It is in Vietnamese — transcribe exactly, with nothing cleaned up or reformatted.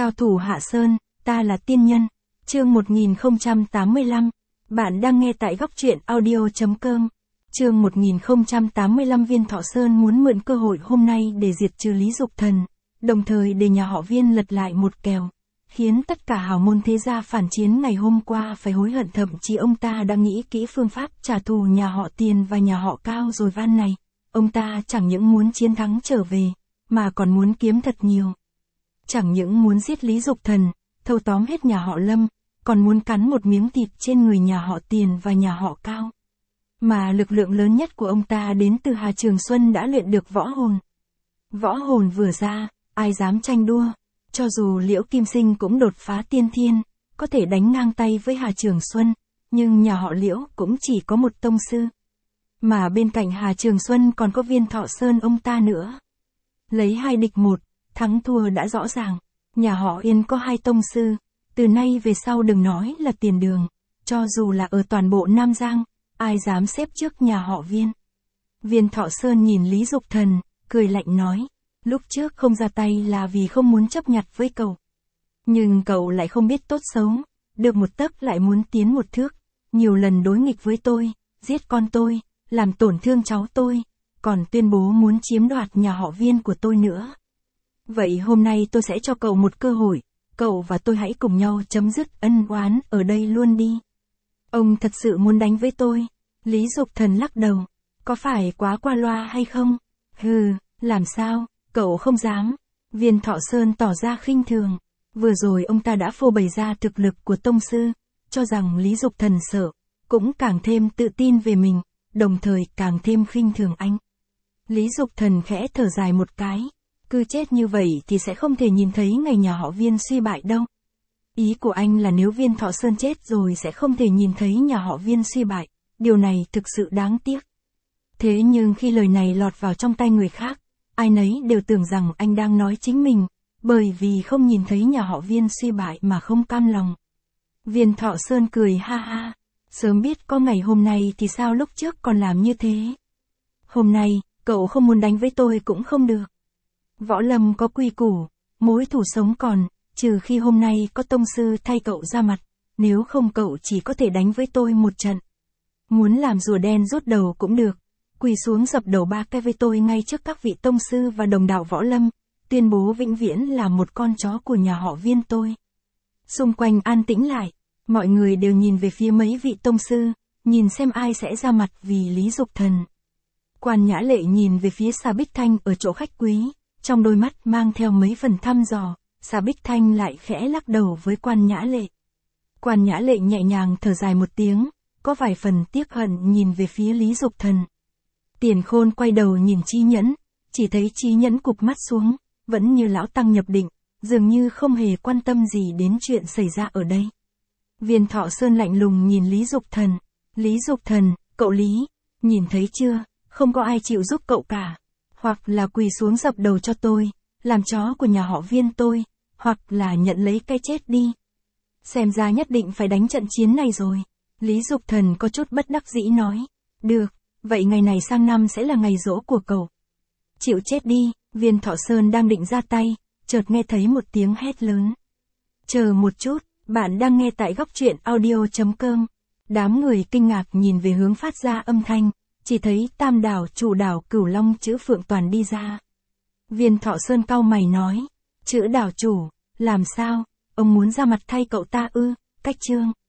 Cao thủ Hạ Sơn, ta là tiên nhân. Chương một nghìn không trăm tám mươi lăm. Bạn đang nghe tại góc truyện audio chấm com. Chương một nghìn không trăm tám mươi lăm. Viên Thọ Sơn muốn mượn cơ hội hôm nay để diệt trừ Lý Dục Thần, đồng thời để nhà họ Viên lật lại một kèo, khiến tất cả hào môn thế gia phản chiến ngày hôm qua phải hối hận. Thậm chí ông ta đã nghĩ kỹ phương pháp trả thù nhà họ Tiền và nhà họ Cao rồi. Van này, ông ta chẳng những muốn chiến thắng trở về, mà còn muốn kiếm thật nhiều. Chẳng những muốn giết Lý Dục Thần, thâu tóm hết nhà họ Lâm, còn muốn cắn một miếng thịt trên người nhà họ Tiền và nhà họ Cao. Mà lực lượng lớn nhất của ông ta đến từ Hà Trường Xuân đã luyện được võ hồn. Võ hồn vừa ra, ai dám tranh đua, cho dù Liễu Kim Sinh cũng đột phá tiên thiên, có thể đánh ngang tay với Hà Trường Xuân, nhưng nhà họ Liễu cũng chỉ có một tông sư. Mà bên cạnh Hà Trường Xuân còn có Viên Thọ Sơn ông ta nữa. Lấy hai địch một, thắng thua đã rõ ràng. Nhà họ Yên có hai tông sư, từ nay về sau đừng nói là Tiền Đường, cho dù là ở toàn bộ Nam Giang, ai dám xếp trước nhà họ Viên. Viên Thọ Sơn nhìn Lý Dục Thần, cười lạnh nói, lúc trước không ra tay là vì không muốn chấp nhặt với cậu. Nhưng cậu lại không biết tốt xấu, được một tấc lại muốn tiến một thước, nhiều lần đối nghịch với tôi, giết con tôi, làm tổn thương cháu tôi, còn tuyên bố muốn chiếm đoạt nhà họ Viên của tôi nữa. Vậy hôm nay tôi sẽ cho cậu một cơ hội, cậu và tôi hãy cùng nhau chấm dứt ân oán ở đây luôn đi. Ông thật sự muốn đánh với tôi? Lý Dục Thần lắc đầu, có phải quá qua loa hay không? Hừ, làm sao, cậu không dám. Viên Thọ Sơn tỏ ra khinh thường, vừa rồi ông ta đã phô bày ra thực lực của tông sư, cho rằng Lý Dục Thần sợ, cũng càng thêm tự tin về mình, đồng thời càng thêm khinh thường anh. Lý Dục Thần khẽ thở dài một cái, cứ chết như vậy thì sẽ không thể nhìn thấy ngày nhà họ Viên suy bại đâu. Ý của anh là nếu Viên Thọ Sơn chết rồi sẽ không thể nhìn thấy nhà họ Viên suy bại, điều này thực sự đáng tiếc. Thế nhưng khi lời này lọt vào trong tay người khác, ai nấy đều tưởng rằng anh đang nói chính mình, bởi vì không nhìn thấy nhà họ Viên suy bại mà không cam lòng. Viên Thọ Sơn cười ha ha, sớm biết có ngày hôm nay thì sao lúc trước còn làm như thế. Hôm nay, cậu không muốn đánh với tôi cũng không được. Võ lâm có quy củ, mối thù sống còn, trừ khi hôm nay có tông sư thay cậu ra mặt, nếu không cậu chỉ có thể đánh với tôi một trận. Muốn làm rùa đen rút đầu cũng được, quỳ xuống dập đầu ba cái với tôi ngay trước các vị tông sư và đồng đạo võ lâm, tuyên bố vĩnh viễn là một con chó của nhà họ Viên tôi. Xung quanh an tĩnh lại, mọi người đều nhìn về phía mấy vị tông sư, nhìn xem ai sẽ ra mặt vì Lý Dục Thần. Quan Nhã Lệ nhìn về phía Sa Bích Thanh ở chỗ khách quý, trong đôi mắt mang theo mấy phần thăm dò. Sa Bích Thanh lại khẽ lắc đầu với Quan Nhã Lệ. Quan Nhã Lệ nhẹ nhàng thở dài một tiếng, có vài phần tiếc hận nhìn về phía Lý Dục Thần. Tiền Khôn quay đầu nhìn Chí Nhẫn, chỉ thấy Chí Nhẫn cụp mắt xuống, vẫn như lão tăng nhập định, dường như không hề quan tâm gì đến chuyện xảy ra ở đây. Viên Thọ Sơn lạnh lùng nhìn Lý Dục Thần. Lý Dục Thần, cậu Lý, nhìn thấy chưa, không có ai chịu giúp cậu cả. Hoặc là quỳ xuống dập đầu cho tôi, làm chó của nhà họ Viên tôi, hoặc là nhận lấy cái chết đi. Xem ra nhất định phải đánh trận chiến này rồi. Lý Dục Thần có chút bất đắc dĩ nói. Được, vậy ngày này sang năm sẽ là ngày giỗ của cậu. Chịu chết đi. Viên Thọ Sơn đang định ra tay, chợt nghe thấy một tiếng hét lớn. Chờ một chút, bạn đang nghe tại góc truyện audio chấm com. Đám người kinh ngạc nhìn về hướng phát ra âm thanh, chỉ thấy Tam Đảo chủ đảo Cửu Long chữ Phượng Toàn đi ra. Viên Thọ Sơn cau mày nói, chữ đảo chủ, làm sao, ông muốn ra mặt thay cậu ta ư? Cách chương.